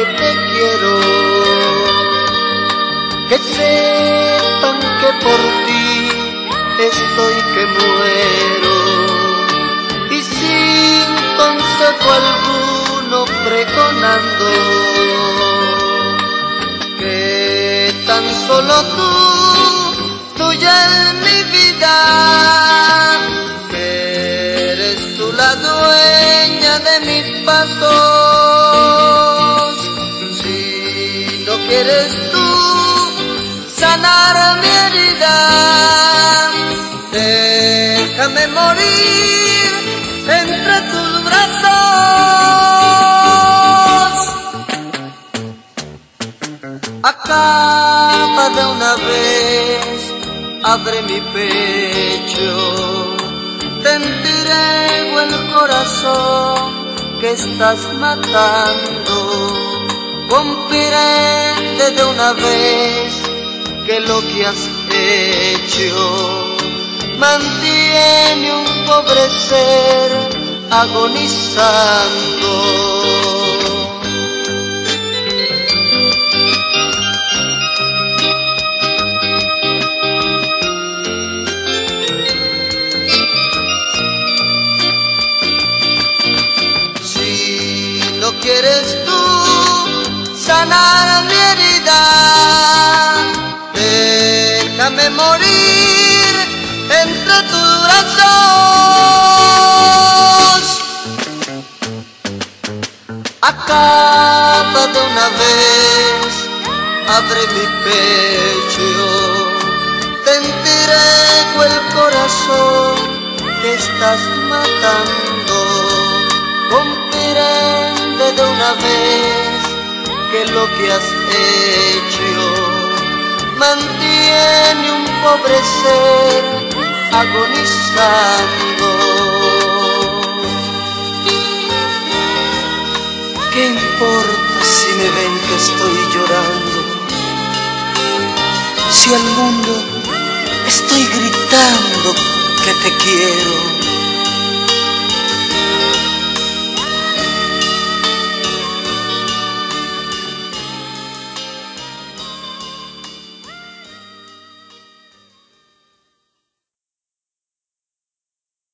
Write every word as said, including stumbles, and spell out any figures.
que te quiero, que sepan que por ti estoy que muero, y sin consejo alguno pregonando que tan solo tú, tuya es mi vida, que eres tú la dueña de mis pasos. Si no quieres tú sanar mi herida, déjame morir entre tus brazos. Acaba de una vez, abre mi pecho, te entrego el corazón que estás matando. Comprende de una vez que lo que has hecho mantiene un pobre ser agonizando. No quieres tú sanar mi herida, déjame morir entre tus brazos. Acaba de una vez, abre mi pecho, te entrego el corazón que estás matando. Comprende de una vez que lo que has hecho mantiene un pobre ser agonizando. ¿Qué importa si me ven que estoy llorando? Si al mundo estoy gritando que te quiero.